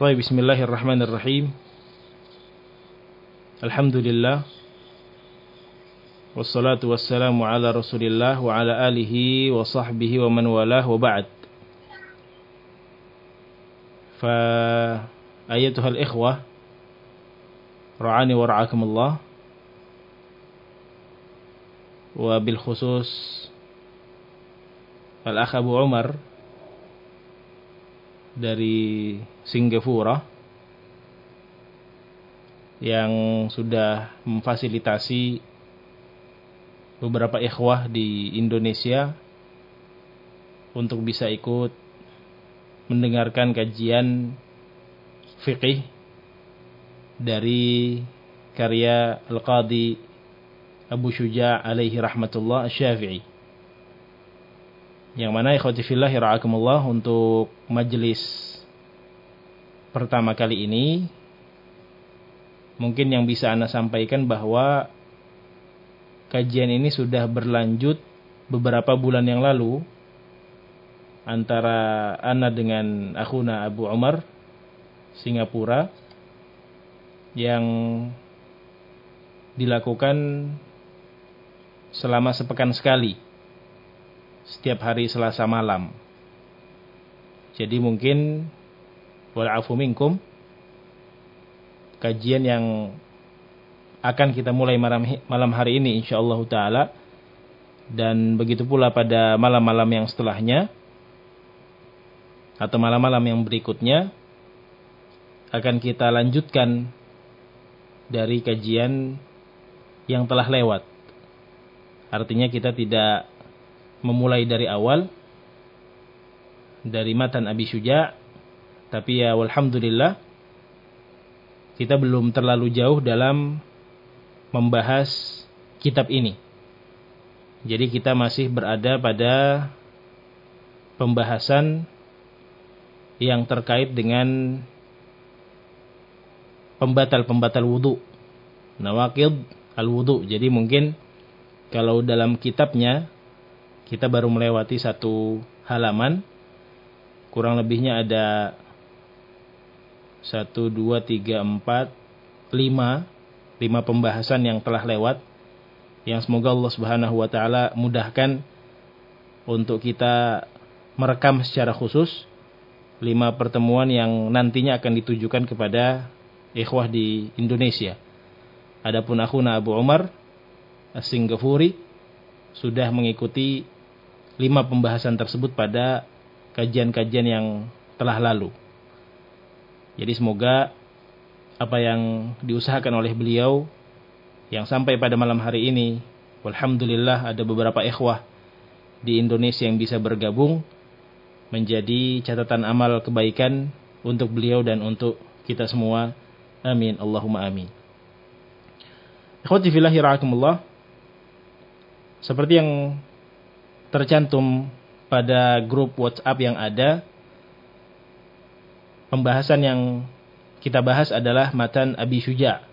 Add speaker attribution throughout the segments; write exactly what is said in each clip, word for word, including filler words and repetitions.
Speaker 1: Baik, bismillahirrahmanirrahim. Alhamdulillah. Wassalatu wassalamu ala Rasulillah wa ala alihi wa sahbihi wa man walah wa ba'd. Fa ayatuhal ikhwah, ra'ani wa ra'akumullah. Wa bil khusus Al-Akh Abu Umar dari Singapura yang sudah memfasilitasi beberapa ikhwah di Indonesia untuk bisa ikut mendengarkan kajian fiqih dari karya Al-Qadhi Abu Syuja' alaihi rahmatullah Asy-Syafi'i. Yang mana ikhwati fillahi ra'akumullah, untuk majelis pertama kali ini mungkin yang bisa ana sampaikan bahwa kajian ini sudah berlanjut beberapa bulan yang lalu antara ana dengan akhuna Abu Umar Singapura, yang dilakukan selama sepekan sekali setiap hari Selasa malam. Jadi mungkin wal'afu minkum, kajian yang akan kita mulai malam hari ini insyaallah taala, dan begitu pula pada malam-malam yang setelahnya atau malam-malam yang berikutnya akan kita lanjutkan dari kajian yang telah lewat. Artinya kita tidak memulai dari awal dari matan Abi Syuja', tapi ya walhamdulillah kita belum terlalu jauh dalam membahas kitab ini. Jadi kita masih berada pada pembahasan yang terkait dengan pembatal-pembatal wudu, nawaqid al-wudu. Jadi mungkin kalau dalam kitabnya kita baru melewati satu halaman, kurang lebihnya ada satu, dua, tiga, empat, lima, lima pembahasan yang telah lewat, yang semoga Allah Subhanahu Wa Taala mudahkan untuk kita merekam secara khusus lima pertemuan yang nantinya akan ditujukan kepada ikhwah di Indonesia. Adapun akhuna Abu Umar As-Singapuri sudah mengikuti lima pembahasan tersebut pada kajian-kajian yang telah lalu. Jadi semoga apa yang diusahakan oleh beliau yang sampai pada malam hari ini, walhamdulillah ada beberapa ikhwah di Indonesia yang bisa bergabung, menjadi catatan amal kebaikan untuk beliau dan untuk kita semua. Amin, Allahumma amin. Ikhwati fillahi ra'akumullah, seperti yang tercantum pada grup WhatsApp yang ada, pembahasan yang kita bahas adalah matan Abi Syuja'.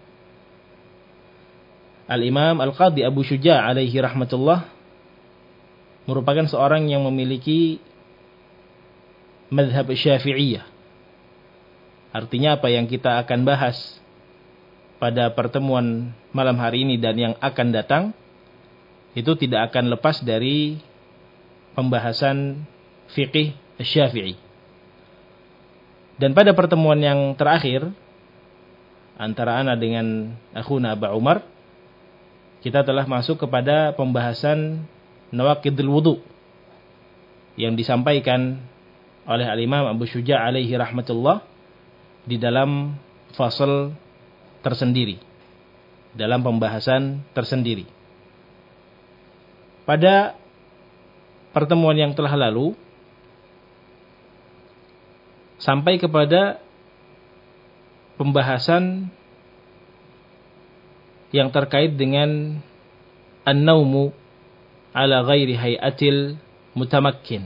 Speaker 1: Al-Imam Al-Qadhi Abu Syuja' alaihi rahmatullah merupakan seorang yang memiliki mazhab Syafi'iyah. Artinya apa yang kita akan bahas pada pertemuan malam hari ini dan yang akan datang itu tidak akan lepas dari pembahasan fiqih Syafi'i. Dan pada pertemuan yang terakhir antara ana dengan akhuna Abu Umar, kita telah masuk kepada pembahasan nawaqidul wudu yang disampaikan oleh Al-Imam Abu Syuja' alaihi rahmatullah di dalam fasal tersendiri, dalam pembahasan tersendiri. Pada pertemuan yang telah lalu sampai kepada pembahasan yang terkait dengan an-naumu ala ghairi hayatil mutamakkin.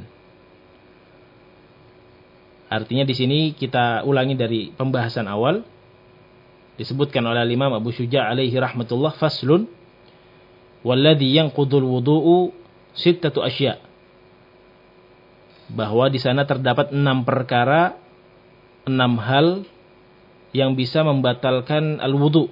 Speaker 1: Artinya di sini kita ulangi dari pembahasan awal. Disebutkan oleh Imam Abu Syuja' alaihi rahmatullah, faslun walladhi yanqudul wudu'u sittatu asya'. Bahwa di sana terdapat enam perkara enam hal yang bisa membatalkan al-wudu.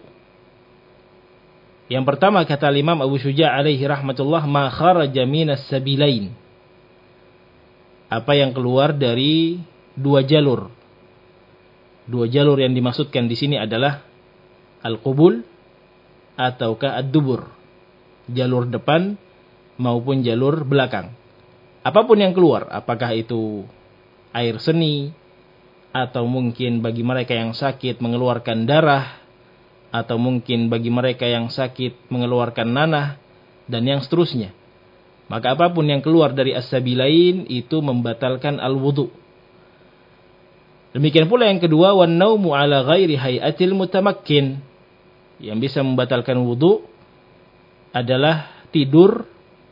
Speaker 1: Yang pertama kata Imam Abu Syuja' alaihi rahmatullah, ma kharaja minas sabilain. Apa yang keluar dari dua jalur. Dua jalur yang dimaksudkan di sini adalah al-qubul ataukah ad-dubur. Jalur depan maupun jalur belakang. Apapun yang keluar, apakah itu air seni, atau mungkin bagi mereka yang sakit mengeluarkan darah, atau mungkin bagi mereka yang sakit mengeluarkan nanah, dan yang seterusnya. Maka apapun yang keluar dari as-sabilain itu membatalkan al-wudu. Demikian pula yang kedua, wan naumu ala ghairi hayatil mutamakkin. Yang bisa membatalkan wudu adalah tidur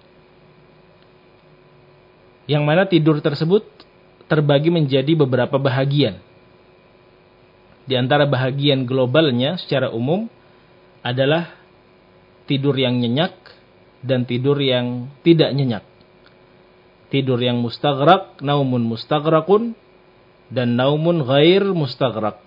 Speaker 1: yang mana tidur tersebut terbagi menjadi beberapa bahagian. Di antara bahagian globalnya secara umum adalah tidur yang nyenyak dan tidur yang tidak nyenyak. Tidur yang mustaghraq, naumun mustaghraqun, dan naumun ghair mustaghraq.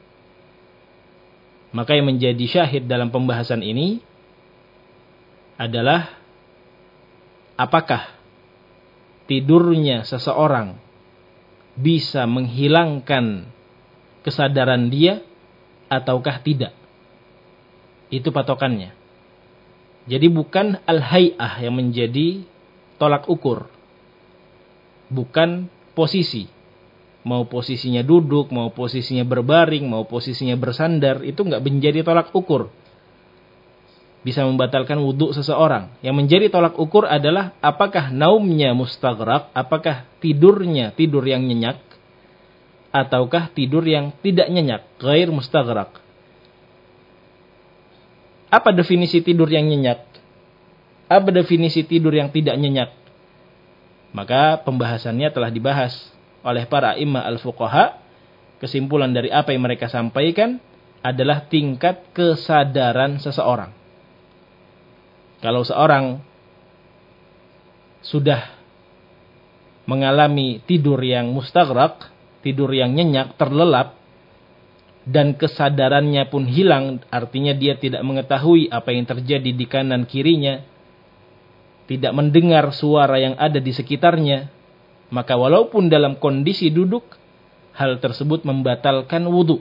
Speaker 1: Maka yang menjadi syahid dalam pembahasan ini adalah apakah tidurnya seseorang bisa menghilangkan kesadaran dia ataukah tidak. Itu patokannya. Jadi bukan al-hay'ah yang menjadi tolak ukur. Bukan posisi. Mau posisinya duduk, mau posisinya berbaring, mau posisinya bersandar, itu enggak menjadi tolak ukur. Bisa membatalkan wudhu seseorang. Yang menjadi tolak ukur adalah apakah naumnya mustaghraq, apakah tidurnya tidur yang nyenyak, ataukah tidur yang tidak nyenyak, ghair mustaghraq. Apa definisi tidur yang nyenyak? Apa definisi tidur yang tidak nyenyak? Maka pembahasannya telah dibahas oleh para imam al-fuqaha. Kesimpulan dari apa yang mereka sampaikan adalah tingkat kesadaran seseorang. Kalau seorang sudah mengalami tidur yang mustaghraq, tidur yang nyenyak, terlelap, dan kesadarannya pun hilang, artinya dia tidak mengetahui apa yang terjadi di kanan kirinya, tidak mendengar suara yang ada di sekitarnya, maka walaupun dalam kondisi duduk, hal tersebut membatalkan wudu.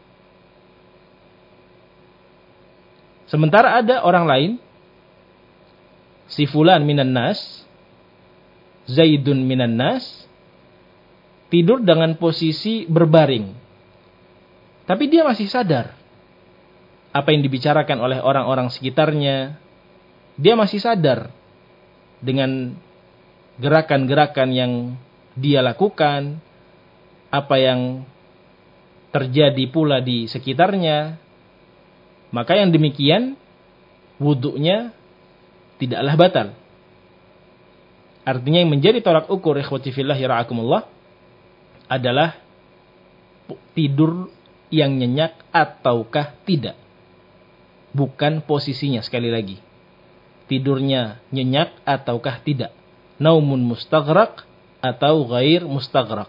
Speaker 1: Sementara ada orang lain, si fulan minan nas, Zaidun minan nas, tidur dengan posisi berbaring. Tapi dia masih sadar apa yang dibicarakan oleh orang-orang sekitarnya. Dia masih sadar dengan gerakan-gerakan yang dia lakukan, apa yang terjadi pula di sekitarnya. Maka yang demikian wudunya tidaklah batal. Artinya yang menjadi tolak ukur ikhwati fillah ra'akumullah adalah tidur yang nyenyak ataukah tidak. Bukan posisinya, sekali lagi. Tidurnya nyenyak ataukah tidak. Naumun mustaghraq atau ghair mustaghraq.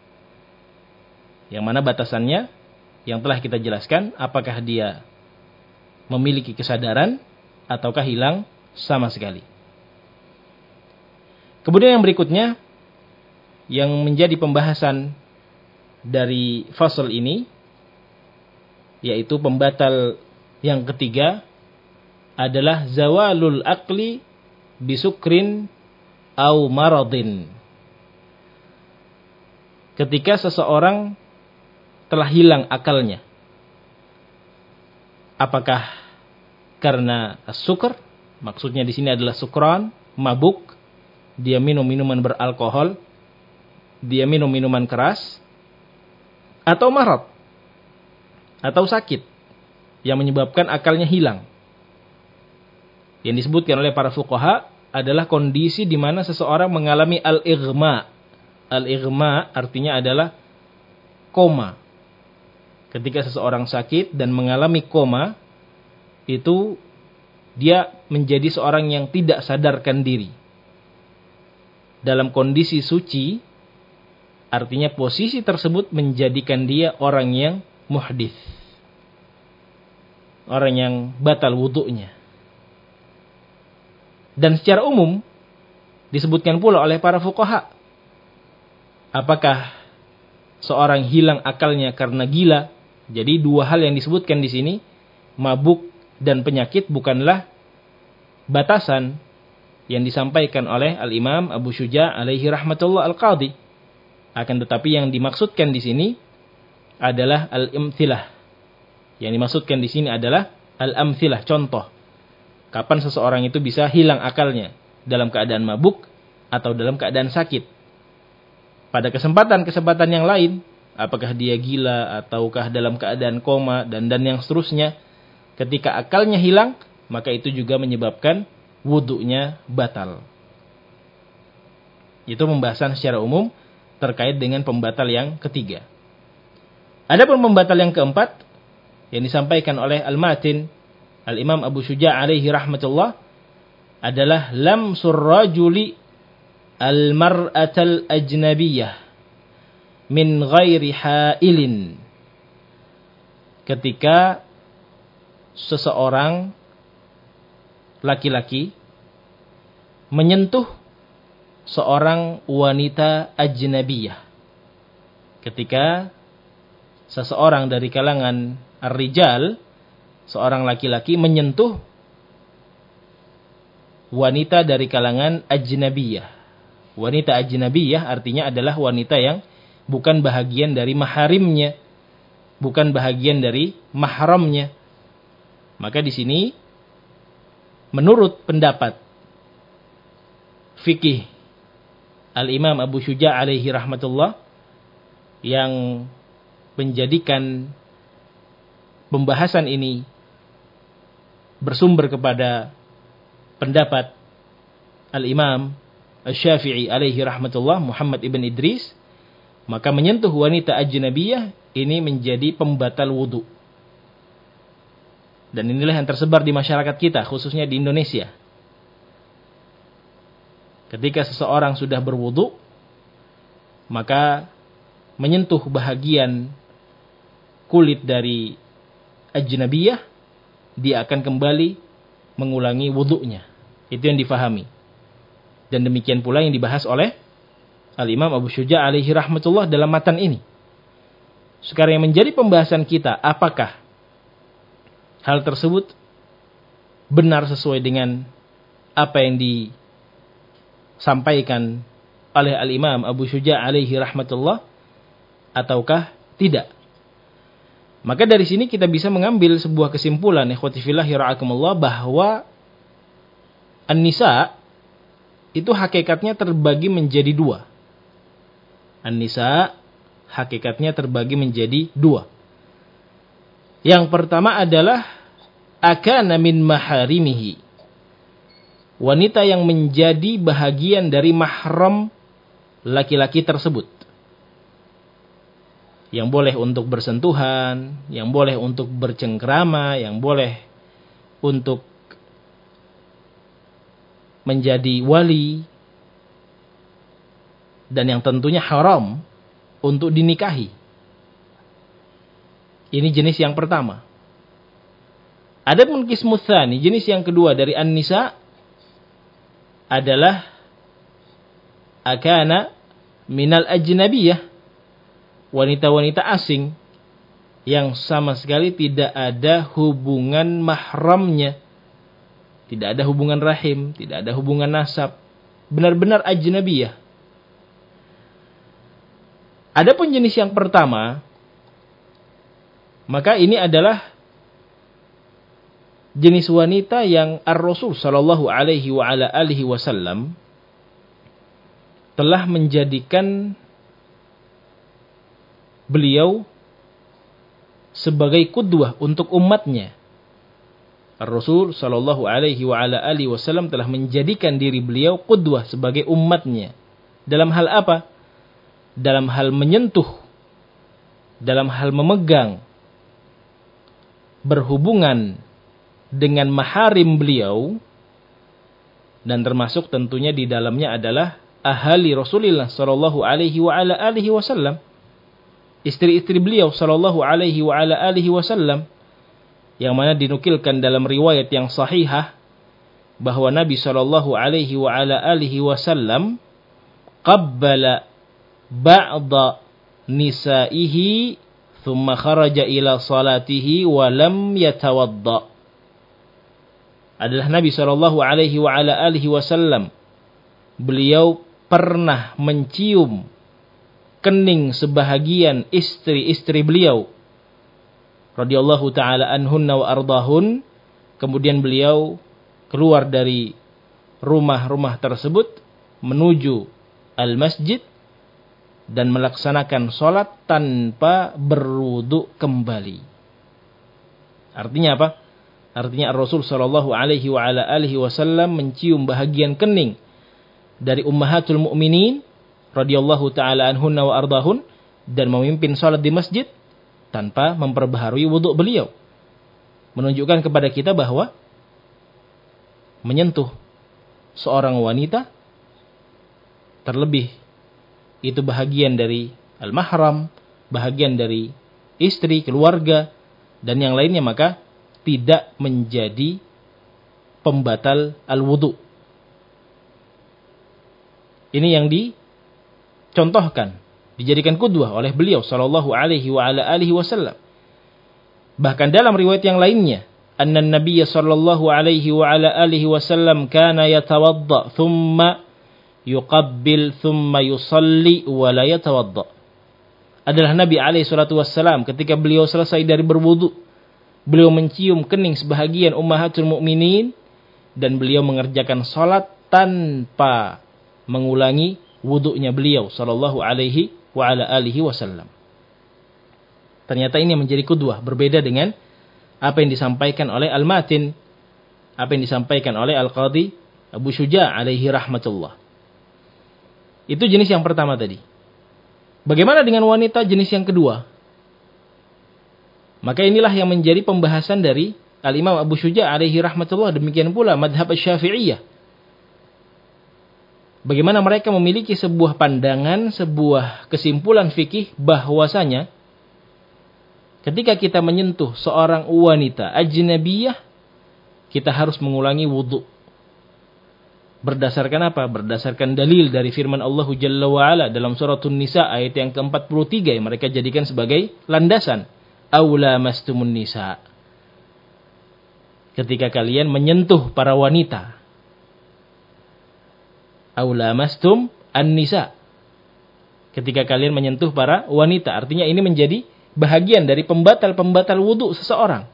Speaker 1: Yang mana batasannya yang telah kita jelaskan, apakah dia memiliki kesadaran ataukah hilang sama sekali. Kemudian yang berikutnya yang menjadi pembahasan dari fasal ini, yaitu pembatal yang ketiga adalah zawalul aqli bisukrin au maradin. Ketika seseorang telah hilang akalnya, apakah karena as-sukr, maksudnya di sini adalah sukran, mabuk, dia minum minuman beralkohol, dia minum minuman keras, atau marad, atau sakit yang menyebabkan akalnya hilang. Yang disebutkan oleh para fuqaha adalah kondisi di mana seseorang mengalami al-ighma. Al-ighma artinya adalah koma. Ketika seseorang sakit dan mengalami koma, itu dia menjadi seorang yang tidak sadarkan diri. Dalam kondisi suci, Artinya posisi tersebut menjadikan dia orang yang muhdits. Orang yang batal wudunya. Dan secara umum disebutkan pula oleh para fuqaha. Apakah seorang hilang akalnya karena gila? Jadi dua hal yang disebutkan di sini, mabuk dan penyakit, bukanlah batasan yang disampaikan oleh Al-Imam Abu Syuja' alaihi rahmatullah al-Qadhi. Akan tetapi yang dimaksudkan di sini adalah al-imthilah. Yang dimaksudkan di sini adalah al-amthilah, contoh. Kapan seseorang itu bisa hilang akalnya? Dalam keadaan mabuk atau dalam keadaan sakit? Pada kesempatan-kesempatan yang lain, apakah dia gila ataukah dalam keadaan koma dan dan yang seterusnya, ketika akalnya hilang, maka itu juga menyebabkan wudunya batal. Itu pembahasan secara umum terkait dengan pembatal yang ketiga. Adapun pembatal yang keempat yang disampaikan oleh Al-Matin, Al-Imam Abu Syuja' alaihi rahmatullah, adalah lamsur rajuli al-mar'atal ajnabiyah min ghairi hailin. Ketika seseorang laki-laki menyentuh seorang wanita ajnabiyah. Ketika seseorang dari kalangan ar-rijal, seorang laki-laki menyentuh wanita dari kalangan ajnabiyah. Wanita ajnabiyah artinya adalah wanita yang bukan bahagian dari maharimnya, bukan bahagian dari mahramnya. Maka di sini menurut pendapat fikih Al-Imam Abu Syuja' alaihi rahmatullah, yang menjadikan pembahasan ini bersumber kepada pendapat Al-Imam Asy-Syafi'i alaihi rahmatullah, Muhammad ibn Idris, maka menyentuh wanita ajnabiyah ini menjadi pembatal wudu. Dan inilah yang tersebar di masyarakat kita, khususnya di Indonesia. Ketika seseorang sudah berwudu, maka menyentuh bahagian kulit dari ajnabiyah, dia akan kembali mengulangi wudunya. Itu yang difahami. Dan demikian pula yang dibahas oleh Al-Imam Abu Syuja' alaihi rahmatullah dalam matan ini. Sekarang yang menjadi pembahasan kita, apakah hal tersebut benar sesuai dengan apa yang disampaikan oleh Al-Imam Abu Syuja' alaihi rahmatullah ataukah tidak? Maka dari sini kita bisa mengambil sebuah kesimpulan, ikhwati fillah yara'akumullah, bahwa an-nisa itu hakikatnya terbagi menjadi dua. An-nisa hakikatnya terbagi menjadi dua. Yang pertama adalah akana min maharimihi. Wanita yang menjadi bahagian dari mahram laki-laki tersebut. Yang boleh untuk bersentuhan, yang boleh untuk bercengkrama, yang boleh untuk menjadi wali, dan yang tentunya haram untuk dinikahi. Ini jenis yang pertama. Adapun qismus tsani, jenis yang kedua dari an-nisa adalah akana minal ajnabiyah, wanita-wanita asing yang sama sekali tidak ada hubungan mahramnya. Tidak ada hubungan rahim, tidak ada hubungan nasab. Benar-benar ajnabiyah. Adapun jenis yang pertama, maka ini adalah jenis wanita yang Ar-Rasul sallallahu alaihi wa ala alihi wasallam telah menjadikan beliau sebagai qudwah untuk umatnya. Ar-Rasul sallallahu alaihi wa ala alihi wasallam telah menjadikan diri beliau qudwah sebagai umatnya. Dalam hal apa? Dalam hal menyentuh, dalam hal memegang, berhubungan dengan maharim beliau, dan termasuk tentunya di dalamnya adalah ahli Rasulullah sallallahu alaihi wa ala alihi wasallam. Istri-istri beliau sallallahu alaihi wa ala alihi wasallam, yang mana dinukilkan dalam riwayat yang sahihah bahwa Nabi sallallahu alaihi wa ala alihi wasallam qabbala ba'da nisaihi thumma kharaja ila salatihi wa lam yatawadda. Adalah Nabi sallallahu alaihi wa ala alihi wasallam, beliau pernah mencium kening sebahagian istri-istri beliau radhiyallahu taala anhunna wa ardahun. Kemudian beliau keluar dari rumah-rumah tersebut menuju al-masjid dan melaksanakan sholat tanpa berwudu kembali. Artinya apa? Artinya Rasul sallallahu alaihi wa ala alihi wasallam mencium bahagian kening dari ummahatul mukminin radhiyallahu taala anhunna wa ardahun dan memimpin salat di masjid tanpa memperbaharui wudu beliau. Menunjukkan kepada kita bahwa menyentuh seorang wanita, terlebih itu bahagian dari al-mahram, bahagian dari istri, keluarga dan yang lainnya, maka tidak menjadi pembatal al-wudu. Ini yang dicontohkan, dijadikan qudwah oleh beliau sallallahu alaihi wa ala alihi wasallam. Bahkan dalam riwayat yang lainnya, anna an-nabiy sallallahu alaihi wa ala alihi wasallam kana yatawadda thumma yuqabbil thumma yusalli wa la yatawadda. Adalah Nabi alaihi salatu wassalam ketika beliau selesai dari berwudu, beliau mencium kening sebahagian ummahatul mukminin dan beliau mengerjakan salat tanpa mengulangi wudunya beliau sallallahu alaihi wa ala alihi wasallam. Ternyata ini menjadi qudwah, berbeda dengan apa yang disampaikan oleh Al-Matin, apa yang disampaikan oleh Al-Qadhi Abu Syuja' alaihi rahmatullah. Itu jenis yang pertama tadi. Bagaimana dengan wanita jenis yang kedua? Maka inilah yang menjadi pembahasan dari Al-Imam Abu Syuja' alaihi rahmatullah, demikian pula madhab Syafi'iyah. Bagaimana mereka memiliki sebuah pandangan, sebuah kesimpulan fikih bahwasanya ketika kita menyentuh seorang wanita ajnabiyah, kita harus mengulangi wudu. Berdasarkan apa? Berdasarkan dalil dari firman Allah Jalla wa'ala dalam surat An-Nisa ayat yang ke empat puluh tiga yang mereka jadikan sebagai landasan. Aula mastumun nisa. Ketika kalian menyentuh para wanita. Aula mastum an-nisa. Ketika kalian menyentuh para wanita. Artinya ini menjadi bahagian dari pembatal-pembatal wudu seseorang.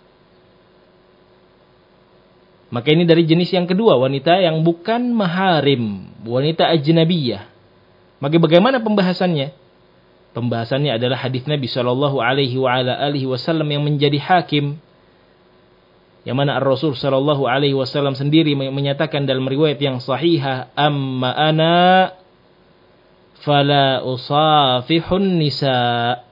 Speaker 1: Maka ini dari jenis yang kedua, wanita yang bukan maharim, wanita ajnabiyah. Maka bagaimana pembahasannya? Pembahasannya adalah hadis Nabi sallallahu alaihi wa ala alihi wasallam yang menjadi hakim. Yang mana Ar-Rasul sallallahu alaihi wasallam sendiri menyatakan dalam riwayat yang sahihah, amma ana fala usafihun nisa.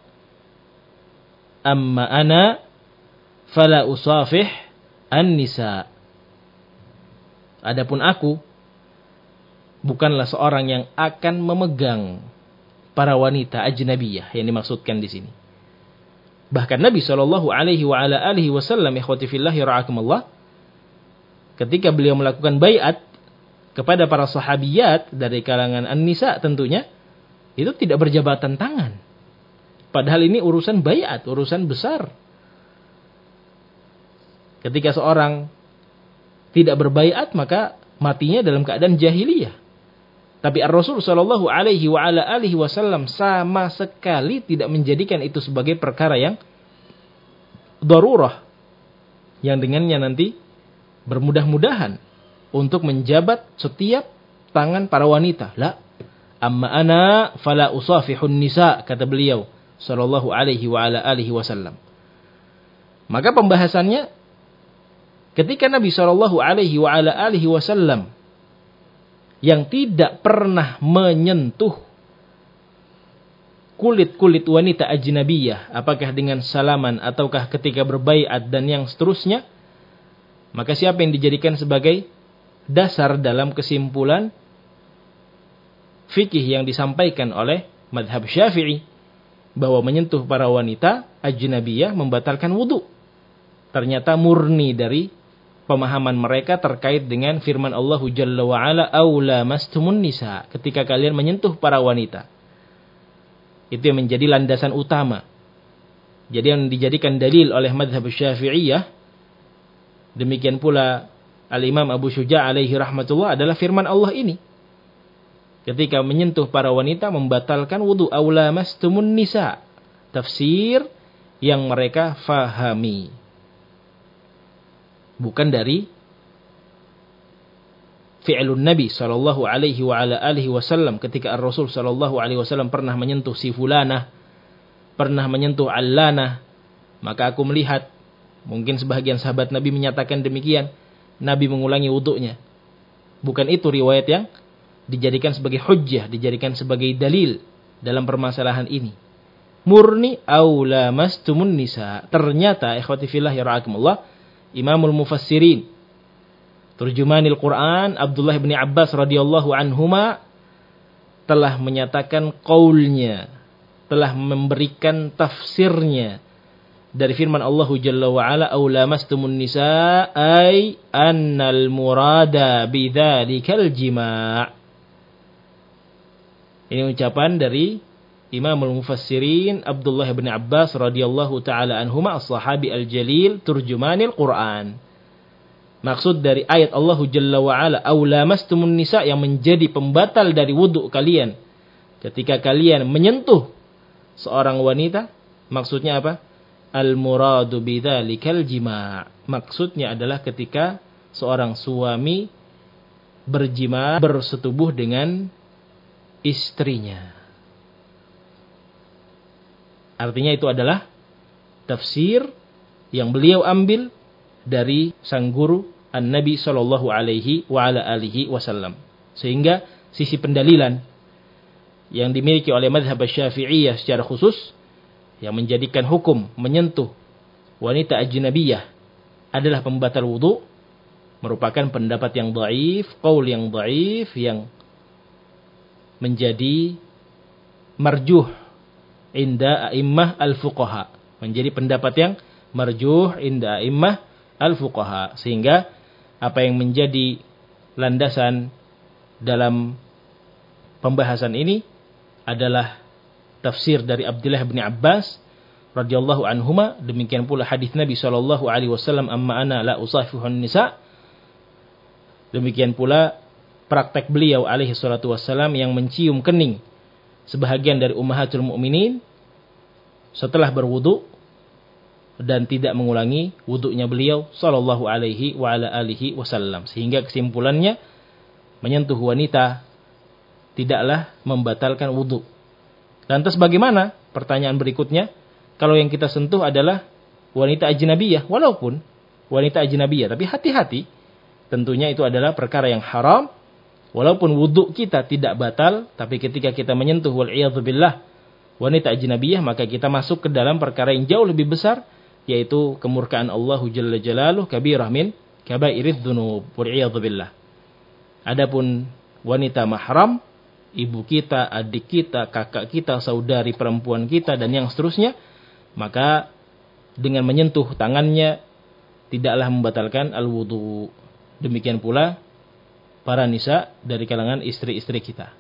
Speaker 1: Amma ana fala usafih an-nisa. Adapun aku bukanlah seorang yang akan memegang para wanita ajnabiyah yang dimaksudkan di sini. Bahkan Nabi sallallahu alaihi wa ala alihi wasallam, ikhwati fillah ra'akumullah, ketika beliau melakukan baiat kepada para sahabiyat dari kalangan an-nisa tentunya, itu tidak berjabatan tangan. Padahal ini urusan baiat, urusan besar. Ketika seorang tidak berbaiat, maka matinya dalam keadaan jahiliyah. Tapi Ar-Rasul sallallahu alaihi wa ala alihi wasallam sama sekali tidak menjadikan itu sebagai perkara yang darurah, yang dengannya nanti bermudah-mudahan untuk menjabat setiap tangan para wanita. La, amma ana fala usafihun nisa, kata beliau sallallahu alaihi wa ala alihi wasallam. Maka pembahasannya, ketika Nabi sallallahu alaihi wa ala alihi wasallam yang tidak pernah menyentuh kulit-kulit wanita ajnabiyah, apakah dengan salaman ataukah ketika berbaiat dan yang seterusnya, maka siapa yang dijadikan sebagai dasar dalam kesimpulan fikih yang disampaikan oleh madhab Syafi'i bahwa menyentuh para wanita ajnabiyah membatalkan wudu. Ternyata murni dari pemahaman mereka terkait dengan firman Allah Jalla wa Ala, aula mastumun nisa, ketika kalian menyentuh para wanita. Itu yang menjadi landasan utama. Jadi yang dijadikan dalil oleh madhab Syafi'iyah, demikian pula Al-Imam Abu Syuja' alaihi rahmatullah, adalah firman Allah ini. Ketika menyentuh para wanita membatalkan wudu, aula mastumun nisa. Tafsir yang mereka fahami. Bukan dari fi'lun Nabi sallallahu alaihi wa ala alihi wasallam, ketika Ar-Rasul sallallahu alaihi wasallam pernah menyentuh si fulanah, pernah menyentuh allanah, maka aku melihat, mungkin sebahagian sahabat Nabi menyatakan demikian, Nabi mengulangi wudunya. Bukan itu riwayat yang dijadikan sebagai hujjah, dijadikan sebagai dalil dalam permasalahan ini. Murni aula mastumun nisa. Ternyata ikhwati fillah ya ra'akumullah, Imamul Mufassirin, Turjumanil Quran, Abdullah bin Abbas radhiyallahu anhuma, telah menyatakan qaulnya, telah memberikan tafsirnya dari firman Allah Jalla wa Ala, aula mastumun nisa ay annal murada bidzalikal jima'. Ini ucapan dari Imamul Mufassirin Abdullah bin Abbas radhiyallahu taala anhuma, as-sahabi al-jalil, turjumanil Quran. Maksud dari ayat Allah Jalla wa Ala, aula mastumun nisa, yang menjadi pembatal dari wudu kalian ketika kalian menyentuh seorang wanita, maksudnya apa? Al-muradu bidzalikal jima'. Maksudnya adalah ketika seorang suami berjima, bersetubuh dengan istrinya. Artinya itu adalah tafsir yang beliau ambil dari sang guru An-Nabi sallallahu alaihi wa ala alihi wasallam. Sehingga sisi pendalilan yang dimiliki oleh mazhab Syafi'iyah secara khusus, yang menjadikan hukum menyentuh wanita ajnabiyah adalah pembatal wudu, merupakan pendapat yang dhaif, qaul yang dhaif, yang menjadi marjuh inda a'immah al-fuqaha, menjadi pendapat yang marjuh inda a'immah al-fuqaha. Sehingga apa yang menjadi landasan dalam pembahasan ini adalah tafsir dari Abdullah bin Abbas radhiyallahu anhuma, demikian pula hadis Nabi sallallahu alaihi wasallam, amma ana la usafihun nisa. Demikian pula praktek beliau alaihi salatu wassalam yang mencium kening sebahagian dari ummahatul mukminin setelah berwudu dan tidak mengulangi wudunya beliau sallallahu alaihi wa ala alihi wasallam. Sehingga kesimpulannya, menyentuh wanita tidaklah membatalkan wudu. Lantas bagaimana? Pertanyaan berikutnya, kalau yang kita sentuh adalah wanita ajnabiyah, walaupun wanita ajnabiyah, tapi hati-hati, tentunya itu adalah perkara yang haram. Walaupun wudu kita tidak batal, tapi ketika kita menyentuh wal'iyadzubillah wanita ajnabiyah, maka kita masuk ke dalam perkara yang jauh lebih besar, yaitu kemurkaan Allah Jalla Jalaluh, kabirah min kabairidz dzunub, wal'iyadzubillah. Adapun wanita mahram, ibu kita, adik kita, kakak kita, saudari perempuan kita, dan yang seterusnya, maka dengan menyentuh tangannya tidaklah membatalkan al-wudu. Demikian pula para nisa dari kalangan istri-istri kita.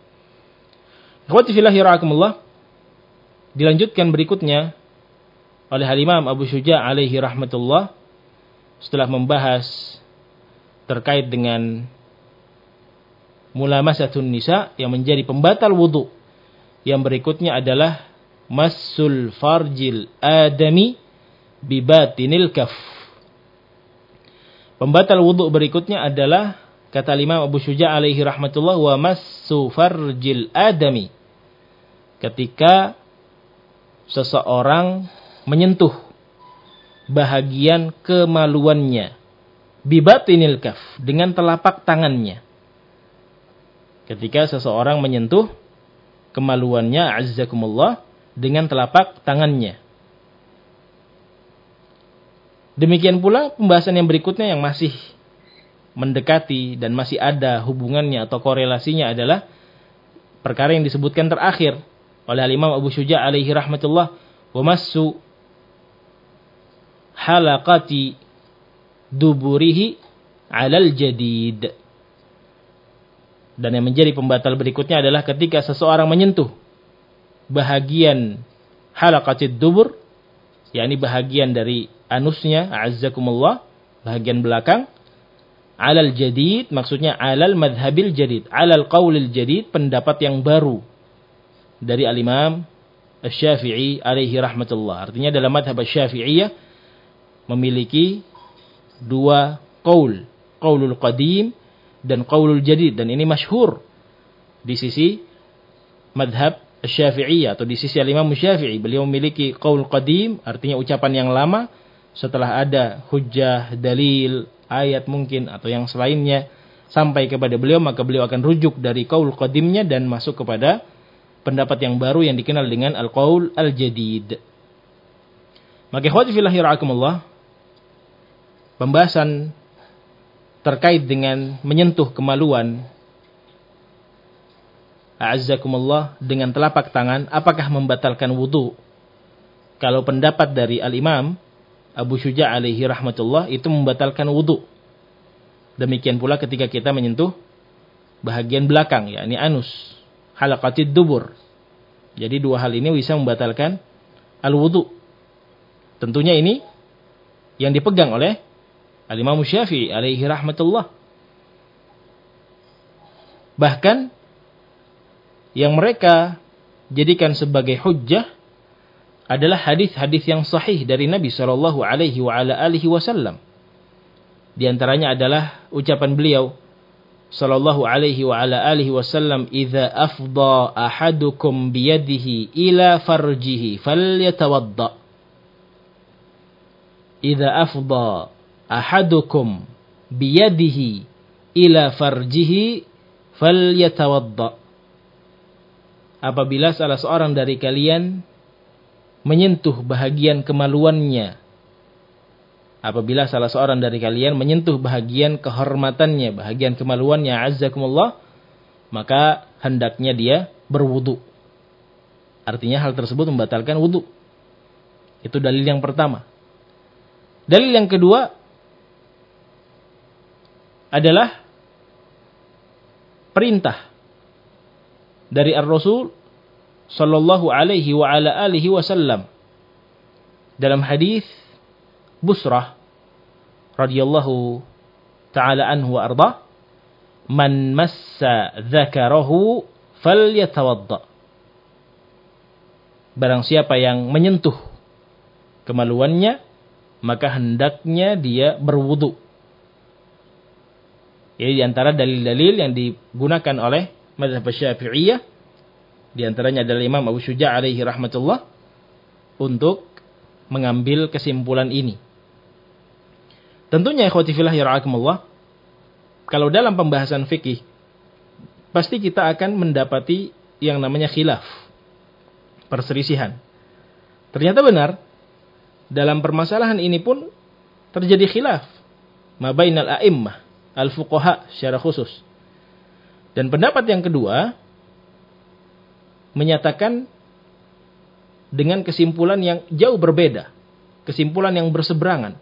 Speaker 1: Ikhwati fillah yarhakumullah, dilanjutkan berikutnya oleh Al-Imam Abu Syuja' alaihi rahmatullah, setelah membahas terkait dengan mulamasatun nisa yang menjadi pembatal wudu. Yang berikutnya adalah massul farjil adami bibatinil kaf. Pembatal wudu berikutnya adalah, kata Imam Abu Syuja' alaihi rahmatullah, wa massu farjil adami, ketika seseorang menyentuh bahagian kemaluannya, bibatinil kaf, dengan telapak tangannya. Ketika seseorang menyentuh kemaluannya, azzakumullah, dengan telapak tangannya. Demikian pula pembahasan yang berikutnya yang masih mendekati dan masih ada hubungannya atau korelasinya adalah perkara yang disebutkan terakhir oleh Imam Abu Syuja' alaihi rahmatullah, wa massu halaqati duburihi 'alal jadid. Dan yang menjadi pembatal berikutnya adalah ketika seseorang menyentuh bahagian halaqatid dubur, yakni bahagian dari anusnya, a'azzakumullah, bahagian belakang, 'alal jadid, maksudnya 'alal madhabil jadid, 'alal qaulil jadid, pendapat yang baru dari al-Imam Asy-Syafi'i alaihi rahmatullah. Artinya dalam madhab Asy-Syafi'iyah memiliki dua qaul, qaulul qadim dan qaulul jadid, dan ini masyhur di sisi madhab Asy-Syafi'iyah atau di sisi al-Imam Syafi'i. Beliau memiliki qaul qadim, artinya ucapan yang lama setelah ada hujjah, dalil, ayat mungkin atau yang selainnya sampai kepada beliau, maka beliau akan rujuk dari qaul qadimnya dan masuk kepada pendapat yang baru yang dikenal dengan al-qaul al-jadid. Maka ikhwati fillah rahimakumullah, pembahasan terkait dengan menyentuh kemaluan, a'azzakumullah, dengan telapak tangan, apakah membatalkan wudu? Kalau pendapat dari al-Imam Abu Syuja' alaihi rahmatullah, itu membatalkan wudu. Demikian pula ketika kita menyentuh bahagian belakang, yakni anus, halaqatid dubur. Jadi dua hal ini bisa membatalkan al-wudu. Tentunya ini yang dipegang oleh al-Imam Syafi'i alaihi rahmatullah. Bahkan yang mereka jadikan sebagai hujjah adalah hadis-hadis yang sahih dari Nabi sallallahu alaihi wa ala alihi wasallam. Di antaranya adalah ucapan beliau sallallahu alaihi wa ala alihi wasallam, "Idza afdha ahadukum biyadihi ila farjihi falyatawadda." Idza afdha ahadukum biyadihi ila farjihi falyatawadda. Apabila salah seorang dari kalian menyentuh bahagian kemaluannya, apabila salah seorang dari kalian menyentuh bahagian kehormatannya, bahagian kemaluannya, azzakumullah, maka hendaknya dia berwudu. Artinya hal tersebut membatalkan wudu. Itu dalil yang pertama. Dalil yang kedua adalah perintah dari Ar-Rasul sallallahu alaihi wa ala alihi wasallam dalam hadis Busrah radhiyallahu ta'ala anhu wa arda, "Man massa dzakarahu falyatawadda." Barang siapa yang menyentuh kemaluannya, maka hendaknya dia berwudu. Ini di antara dalil-dalil yang digunakan oleh mazhab Syafi'iyah, di antaranya adalah Imam Abu Syuja' alaihi rahmatullah, untuk mengambil kesimpulan ini. Tentunya ikhwati fillah yarhakumullah, kalau dalam pembahasan fikih pasti kita akan mendapati yang namanya khilaf, perselisihan. Ternyata benar, dalam permasalahan ini pun terjadi khilaf mabainal a'immah al-fuqaha secara khusus. Dan pendapat yang kedua menyatakan dengan kesimpulan yang jauh berbeda, kesimpulan yang berseberangan.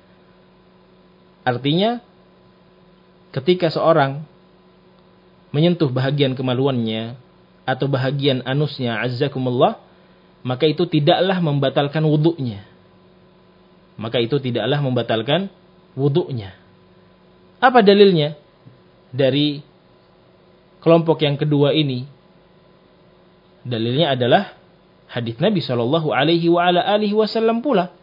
Speaker 1: Artinya ketika seorang menyentuh bahagian kemaluannya atau bahagian anusnya, azzakumullah, maka itu tidaklah membatalkan wudunya. Maka itu tidaklah membatalkan wudunya. Apa dalilnya dari kelompok yang kedua ini? Dalilnya adalah hadis Nabi sallallahu alaihi wa ala alihi wasallam pula.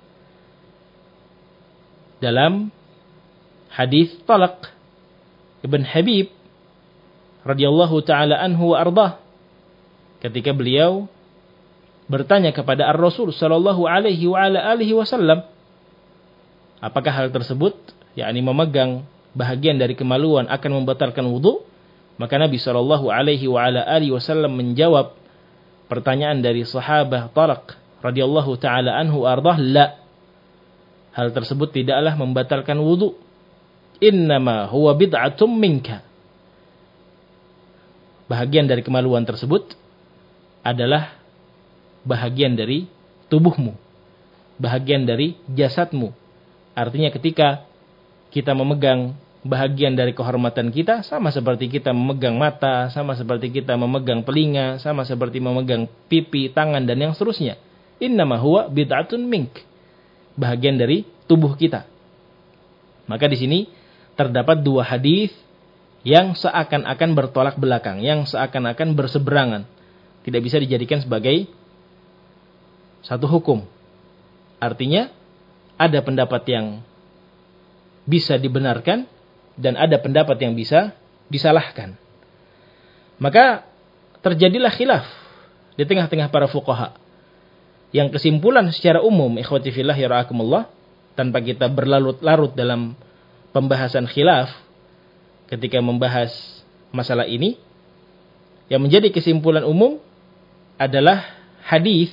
Speaker 1: Dalam hadis Talaq Ibn Habib radhiyallahu taala anhu wa ardah, ketika beliau bertanya kepada Ar-Rasul sallallahu alaihi wa ala alihi wasallam, apakah hal tersebut, yakni memegang bahagian dari kemaluan, akan membatalkan wudu? Maka Nabi sallallahu alaihi wa ala alihi wasallam menjawab pertanyaan dari sahabat Talaq radhiyallahu taala anhu ardah, la, hal tersebut tidaklah membatalkan wudu. Innama huwa bid'atum minka. bahagian dari kemaluan tersebut adalah bahagian dari tubuhmu, bahagian dari jasadmu. Artinya ketika kita memegang bahagian dari kehormatan kita, sama seperti kita memegang mata, sama seperti kita memegang telinga, sama seperti memegang pipi, tangan, dan yang seterusnya. Innama huwa bid'atun mink, bahagian dari tubuh kita. Maka di sini terdapat dua hadis yang seakan-akan bertolak belakang, yang seakan-akan berseberangan. Tidak bisa dijadikan sebagai satu hukum. Artinya, ada pendapat yang bisa dibenarkan dan ada pendapat yang bisa disalahkan. Maka terjadilah khilaf di tengah-tengah para fuqaha. Yang kesimpulan secara umum, ikhwati fillah ya ra'akumullah, tanpa kita berlarut-larut dalam pembahasan khilaf ketika membahas masalah ini, yang menjadi kesimpulan umum adalah hadis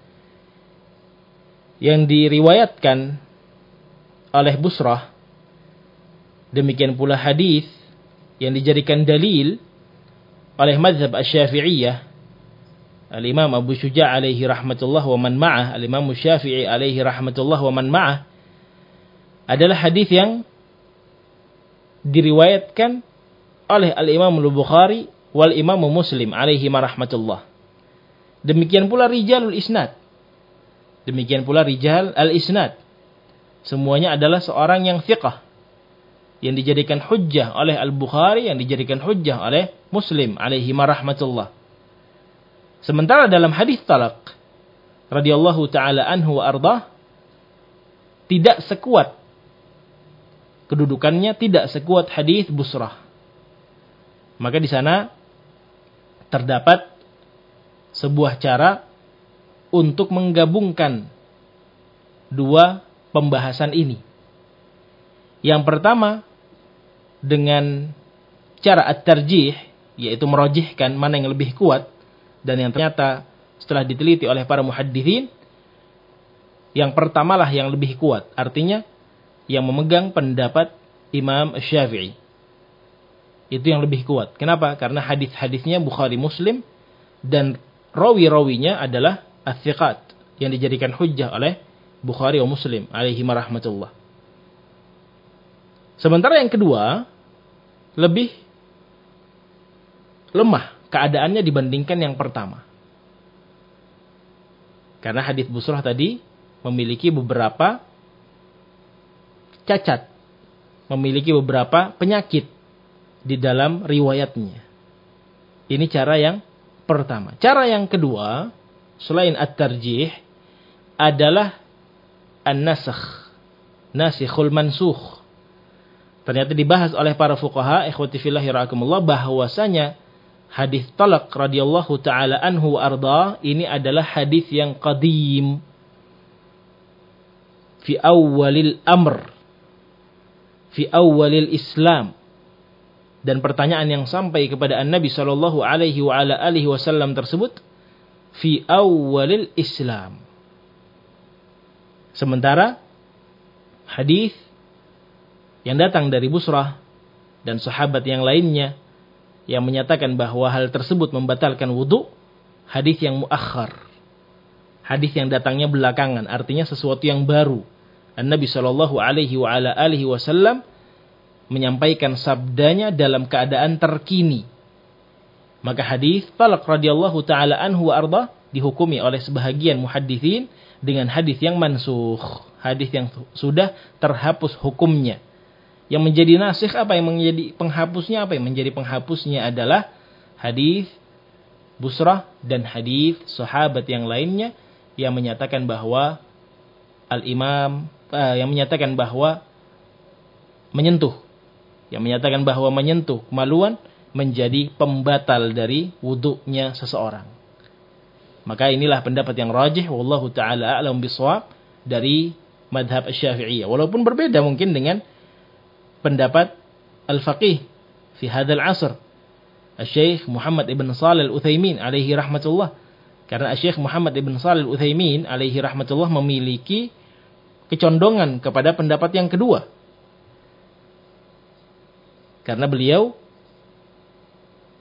Speaker 1: yang diriwayatkan oleh Busrah, demikian pula hadis yang dijadikan dalil oleh mazhab Asy-Syafi'iyah, Al-Imam Abu Syuja' alaihi rahmatullah wa man ma'ah, Al-Imam Syafi'i alaihi rahmatullah wa man ma'ah, adalah hadis yang diriwayatkan oleh Al-Imam Al-Bukhari wal Imam Muslim alaihi rahmatullah. Demikian pula rijalul isnad. Demikian pula rijal al-isnad. Semuanya adalah seorang yang thiqah, yang dijadikan hujjah oleh Al-Bukhari, yang dijadikan hujjah oleh Muslim alaihi rahmatullah. Sementara dalam hadis talaq radhiyallahu taala anhu wa ardah, tidak sekuat kedudukannya, tidak sekuat hadis Busrah. Maka di sana terdapat sebuah cara untuk menggabungkan dua pembahasan ini. Yang pertama, dengan cara at-tarjih, yaitu merojihkan mana yang lebih kuat, dan yang ternyata setelah diteliti oleh para muhadditsin, yang pertamalah yang lebih kuat. Artinya, yang memegang pendapat Imam Syafi'i. Itu yang lebih kuat. Kenapa? Karena hadis-hadisnya Bukhari Muslim, dan rawi-rawinya adalah as-thiqat, yang dijadikan hujjah oleh Bukhari wa Muslim alaihi rahmatullah. Sementara yang kedua, lebih lemah keadaannya dibandingkan yang pertama. Karena hadis Busrah tadi memiliki beberapa cacat, memiliki beberapa penyakit di dalam riwayatnya. Ini cara yang pertama. Cara yang kedua, selain at-tarjih, adalah an-nasakh, nasikhul mansukh. Ternyata dibahas oleh para fuqaha, ikhwati fillah rahimakumullah, bahwasanya hadis talaq radhiyallahu taala anhu arda ini adalah hadis yang qadim fi awwalil amr, fi awwalil Islam. Dan pertanyaan yang sampai kepada An-Nabi sallallahu alaihi wa ala alihi wasallam tersebut fi awwalil Islam. Sementara hadis yang datang dari Busrah dan sahabat yang lainnya yang menyatakan bahwa hal tersebut membatalkan wudu, hadis yang muakhar, hadis yang datangnya belakangan, artinya sesuatu yang baru. An-Nabi sallallahu alaihi wa ala alihi wasallam menyampaikan sabdanya dalam keadaan terkini. Maka hadis talaq radhiyallahu taala anhu wa arda dihukumi oleh sebahagian muhadditsin dengan hadis yang mansukh, hadis yang sudah terhapus hukumnya. Yang menjadi nasikh apa, yang menjadi penghapusnya apa? Yang menjadi penghapusnya adalah hadis Busrah dan hadis sahabat yang lainnya yang menyatakan bahwa al-imam eh, yang menyatakan bahwa menyentuh yang menyatakan bahwa menyentuh kemaluan menjadi pembatal dari wudunya seseorang. Maka inilah pendapat yang rajih wallahu taala a'lam bishawab dari madhab Asy-Syafi'iyah. Walaupun berbeda mungkin dengan pendapat al-faqih fi hadzal asr, Asy-Syaikh Muhammad ibn Shalih Al-Utsaimin alaihi rahmatullah. Karena Asy-Syaikh Muhammad ibn Shalih Al-Utsaimin alaihi rahmatullah memiliki kecondongan kepada pendapat yang kedua. Karena beliau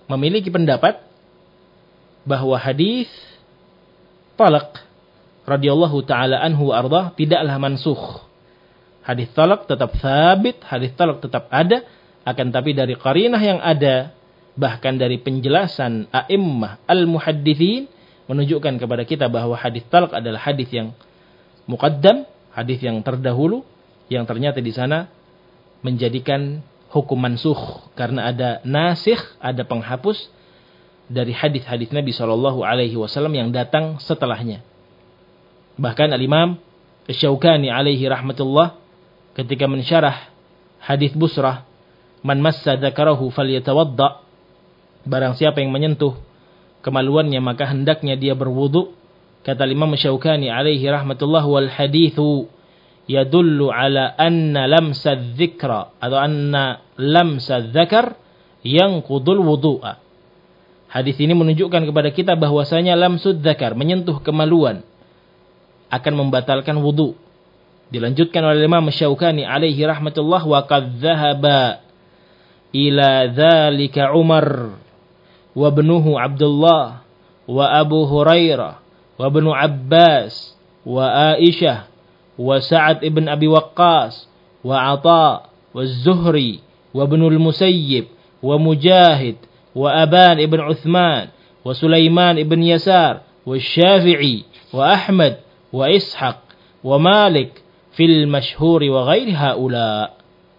Speaker 1: memiliki pendapat bahwa hadis talaq radhiyallahu taala anhu wa ardah tidaklah mansukh. Hadis talaq tetap sabit, hadis talaq tetap ada, akan tapi dari qarinah yang ada, bahkan dari penjelasan a'immah al-muhaddithin menunjukkan kepada kita bahwa hadis talaq adalah hadis yang muqaddam, hadis yang terdahulu, yang ternyata di sana menjadikan hukum mansukh karena ada nasikh, ada penghapus dari hadis-hadis Nabi sallallahu alaihi wasallam yang datang setelahnya. Bahkan al-Imam Asy-Syaukani alaihi rahmatullah ketika mensyarah hadis Busrah, man massa dzakarahu falyatawadda, barang siapa yang menyentuh kemaluannya maka hendaknya dia berwudu. Kata Imam Asy-Syaukani alaihi rahmatullah, wal haditsu yadullu ala anna lamsa dzikra atau anna lamsa dzakar yanqudul wudu'a. Hadis ini menunjukkan kepada kita bahwasanya lamsud dzakar, menyentuh kemaluan, akan membatalkan wudu. Dilanjutkan oleh Imam Asy-Syaukani alaihi rahmatullah, wa qad dzahaba ila dzalika Umar wa ibnuhu Abdullah wa Abu Hurairah wa ibnu Abbas wa Aisyah wa Sa'ad ibn Abi Waqqas wa Atha wa Zuhri wa ibnu al-Musayyib wa Mujahid wa Aban ibn Uthman wa Sulaiman ibn Yasar wa Syafi'i wa Ahmad wa Ishaq wa Malik fil masyhuri wa ghairi haula.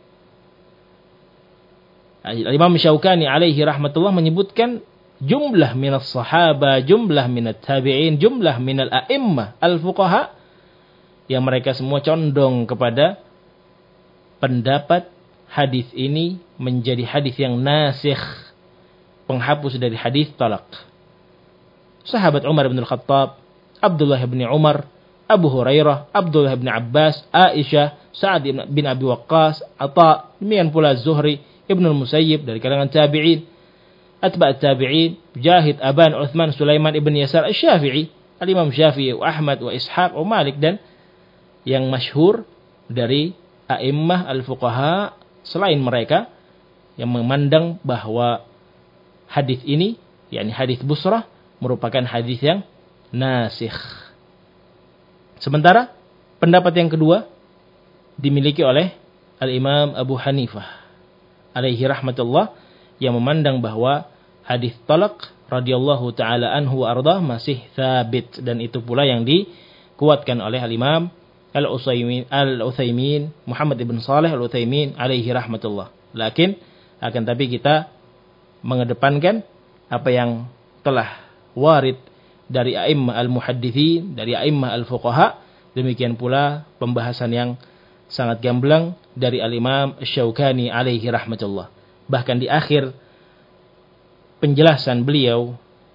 Speaker 1: Imam Syaukani alaihi rahmatullah menyebutkan jumlah minas sahaba, jumlah minat tabi'in, jumlah minal a'immah al-fuqaha yang mereka semua condong kepada pendapat hadis ini menjadi hadis yang nasikh, penghapus dari hadis talaq. Sahabat Umar bin Al-Khattab, Abdullah bin Umar, Abu Hurairah, Abdullah bin Abbas, Aisyah, Sa'ad bin Abi Waqqas, Atha, demikian pula Zuhri, Ibnu al-Musayyib dari kalangan tabi'in, atba' tabi'in, Mujahid, Aban, Uthman, Sulaiman ibn Yasar, Asy-Syafi'i, Al-Imam Syafi'i, wa Ahmad, wa Ishaq, wa Malik, dan yang masyhur dari a'immah al-fuqaha selain mereka yang memandang bahwa hadis ini, yakni hadis Busrah, merupakan hadis yang nasikh. Sementara pendapat yang kedua dimiliki oleh Al-Imam Abu Hanifah alaihi rahmatullah yang memandang bahwa hadis talaq radhiyallahu taala anhu ardah masih sabit, dan itu pula yang dikuatkan oleh Al-Imam Al-Utsaimin Al-Utsaimin Muhammad ibn Shalih Al-Utsaimin alaihi rahmatullah. Lakin akan tapi kita mengedepankan apa yang telah warid dari a'immah al-muhaddithin, dari a'immah al-fuqaha, demikian pula pembahasan yang sangat gamblang dari Al-Imam Asy-Syaukani alaihi rahmatullah. Bahkan di akhir penjelasan beliau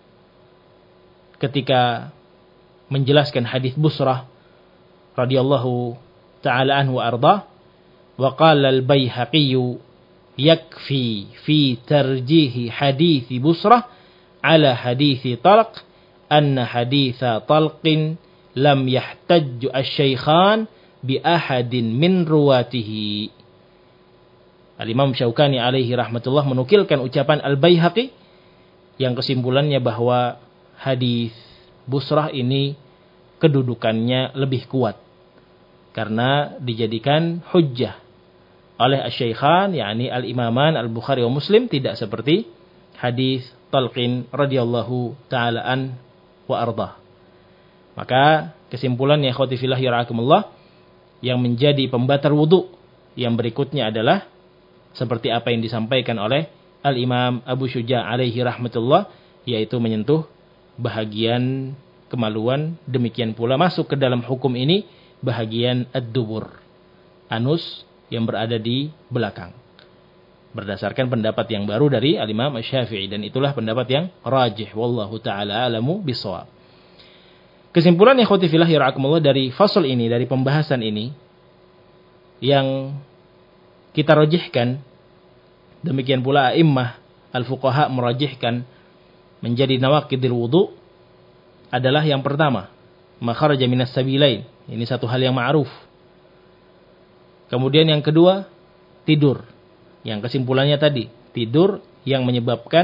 Speaker 1: ketika menjelaskan hadis Busrah radhiyallahu ta'ala anhu arda, wa qala al-Baihaqi yakfi fi tarjih hadis Busrah ala hadis talaq anna haditha talqin lam yahtajju asy-syaikhan bi ahadin min ruwatihi. Al-Imam Syaukani alaihi rahmatullah menukilkan ucapan Al-Baihaqi yang kesimpulannya bahwa hadis Busrah ini kedudukannya lebih kuat karena dijadikan hujjah oleh asy-syaikhan, yakni al-imaman Al-Bukhari wa Muslim, tidak seperti hadis talqin radhiyallahu ta'ala an wa ardah. Maka kesimpulannya ikhwati fillah yarhakumullah, yang menjadi pembatal wudu yang berikutnya adalah seperti apa yang disampaikan oleh Al-Imam Abu Syuja alaihi rahmatullah, yaitu menyentuh bahagian kemaluan. Demikian pula masuk ke dalam hukum ini bahagian ad-dubur, anus yang berada di belakang, berdasarkan pendapat yang baru dari Al-Imam Asy-Syafi'i, dan itulah pendapat yang rajih wallahu taala alamu bissawab. Kesimpulan ikhwati fillah yarhakumullah dari fasal ini, dari pembahasan ini yang kita rajihkan, demikian pula a'immah al-fuqaha merajihkan menjadi nawaqidil wudu, adalah yang pertama, makharaja minas sabilain. Ini satu hal yang ma'ruf. Kemudian yang kedua, tidur. Yang kesimpulannya tadi, tidur yang menyebabkan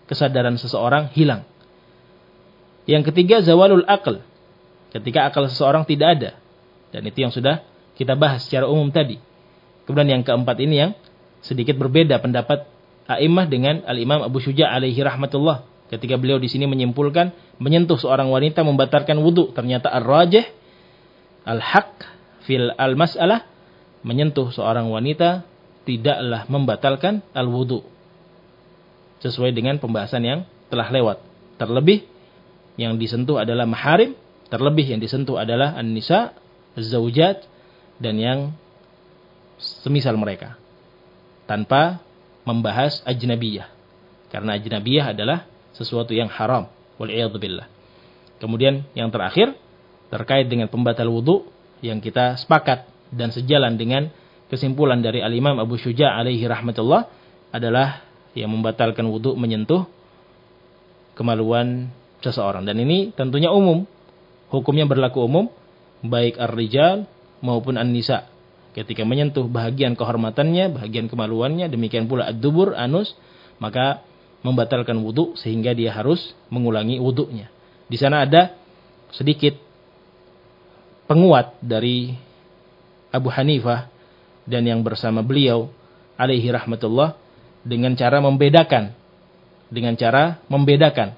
Speaker 1: kesadaran seseorang hilang. Yang ketiga, zawalul aql. Ketika akal seseorang tidak ada. Dan itu yang sudah kita bahas secara umum tadi. Kemudian yang keempat ini yang sedikit berbeda pendapat a'immah dengan Al-Imam Abu Syuja' alaihi rahmatullah. Ketika beliau di sini menyimpulkan menyentuh seorang wanita membatalkan wudu. Ternyata ar-rajih, al-haq fil al-mas'alah, menyentuh seorang wanita tidaklah membatalkan al-wudu. Sesuai dengan pembahasan yang telah lewat. Terlebih yang disentuh adalah maharim, terlebih yang disentuh adalah an-nisa, az-zawjat, dan yang semisal mereka. Tanpa membahas ajnabiyah. Karena ajnabiyah adalah sesuatu yang haram. Wal'iyadzubillah. Kemudian yang terakhir, terkait dengan pembatal wudu, yang kita sepakat dan sejalan dengan kesimpulan dari Al-Imam Abu Syuja' alaihi rahmatullah, adalah yang membatalkan wudu menyentuh kemaluan seseorang. Dan ini tentunya umum. Hukumnya berlaku umum, baik ar-rijal maupun an-nisa. Ketika menyentuh bahagian kehormatannya, bahagian kemaluannya, demikian pula ad-dubur, anus, maka membatalkan wudu sehingga dia harus mengulangi wudunya. Di sana ada sedikit penguat dari Abu Hanifah dan yang bersama beliau alaihi rahmatullah dengan cara membedakan dengan cara membedakan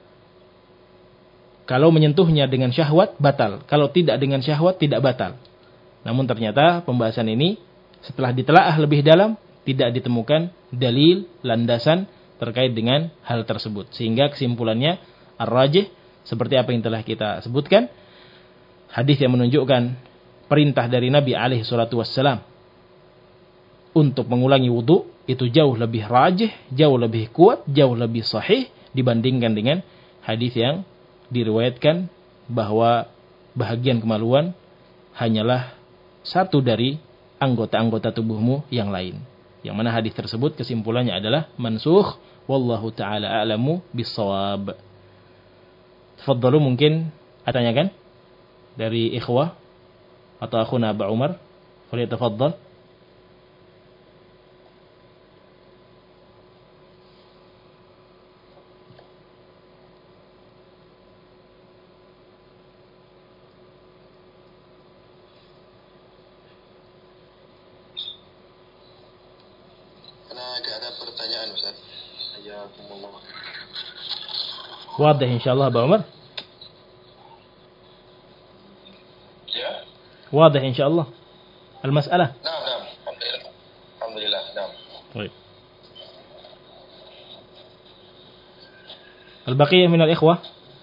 Speaker 1: kalau menyentuhnya dengan syahwat batal, kalau tidak dengan syahwat tidak batal. Namun ternyata pembahasan ini setelah ditelaah lebih dalam tidak ditemukan dalil landasan terkait dengan hal tersebut. Sehingga kesimpulannya ar-rajih seperti apa yang telah kita sebutkan. Hadis yang menunjukkan perintah dari Nabi alaihi salatu wassalam untuk mengulangi wudu itu jauh lebih rajih, jauh lebih kuat, jauh lebih sahih dibandingkan dengan hadis yang diriwayatkan bahwa bahagian kemaluan hanyalah satu dari anggota-anggota tubuhmu yang lain. Yang mana hadis tersebut kesimpulannya adalah mansukh, wallahu taala a'lamu bis-shawab. Tafadhalu, mungkin tanyakan dari ikhwah atau akhuna Abu Umar, falyatafaddal. Wadah insyaallah Abu Umar.
Speaker 2: Ya.
Speaker 1: Wadah insyaallah. Al-mas'alah.
Speaker 2: Naam, naam. Alhamdulillah. Alhamdulillah, naam.
Speaker 1: Baik. Al-baqiyah min al-ikhwah.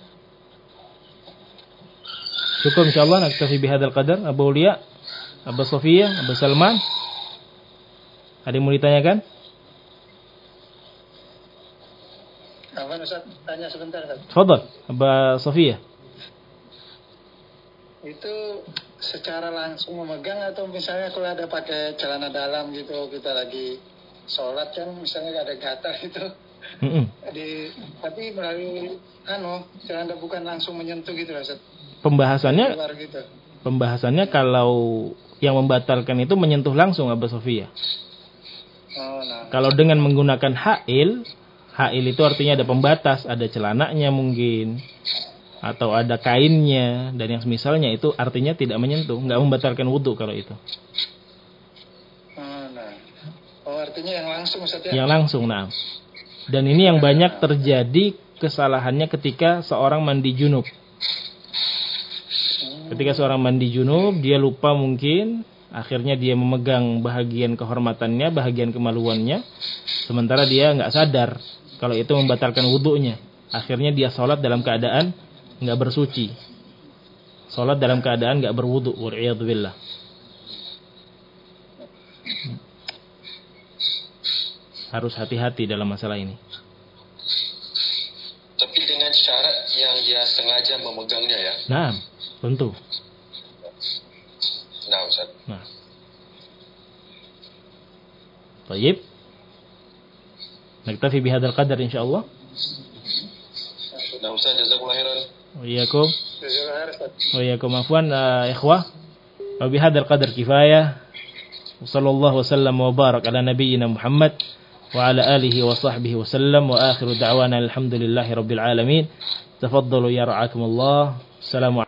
Speaker 1: Syukur insyaallah naktafi bihadzal qadar. Abu Ulia, Abu Sofia, Abu Salman. Ada yang mau ditanyakan?
Speaker 3: Afwan Ustaz, tanya sebentar Ustaz.
Speaker 1: Tafadhal, Abu Sofia.
Speaker 3: Itu secara langsung memegang atau misalnya kalau ada pakai celana dalam gitu, kita lagi sholat kan misalnya ada gatal gitu.
Speaker 1: Mm-mm.
Speaker 3: Di, tapi melalui anu, celana bukan langsung menyentuh gitu Ustaz.
Speaker 1: Pembahasannya
Speaker 3: Keluar gitu.
Speaker 1: Pembahasannya kalau yang membatalkan itu menyentuh langsung Abu Sofia.
Speaker 3: Oh, nah.
Speaker 1: Kalau dengan menggunakan ha'il, ha'il itu artinya ada pembatas, ada celananya mungkin, atau ada kainnya, dan yang semisalnya itu artinya tidak menyentuh, nggak membatalkan wudu kalau itu.
Speaker 3: Oh, nah. Oh, artinya yang langsung Ustaz ya?
Speaker 1: Yang langsung, nah. Dan ini yang banyak terjadi kesalahannya ketika seorang mandi junub. Ketika seorang mandi junub, dia lupa mungkin, akhirnya dia memegang bahagian kehormatannya, bahagian kemaluannya, sementara dia nggak sadar kalau itu membatalkan wudunya. Akhirnya dia sholat dalam keadaan nggak bersuci, sholat dalam keadaan nggak berwudu. Wal'iyadzubillah. Harus hati-hati dalam masalah ini.
Speaker 2: Tapi dengan syarat yang dia sengaja memegangnya ya.
Speaker 1: Nah, tentu.
Speaker 2: Nah, Ustaz.
Speaker 1: Nah. Baik. Naktafi bihadzal qadar insyaallah.
Speaker 2: Nah, Ustaz, jazakumullah khairan.
Speaker 1: Wa iyyakum.
Speaker 3: Jazakallahu khairan Ustaz.
Speaker 1: Wa iyyakum afwan ikhwah. Wa bihadzal qadar kifayah. Sallallahu wasallam wa barak ala nabiyyina Muhammad wa ala alihi wa sahbihi wa sallam wa akhiru da'wana alhamdulillahi rabbil alamin. Tafaddalu ya ra'akumullah. Assalamualaikum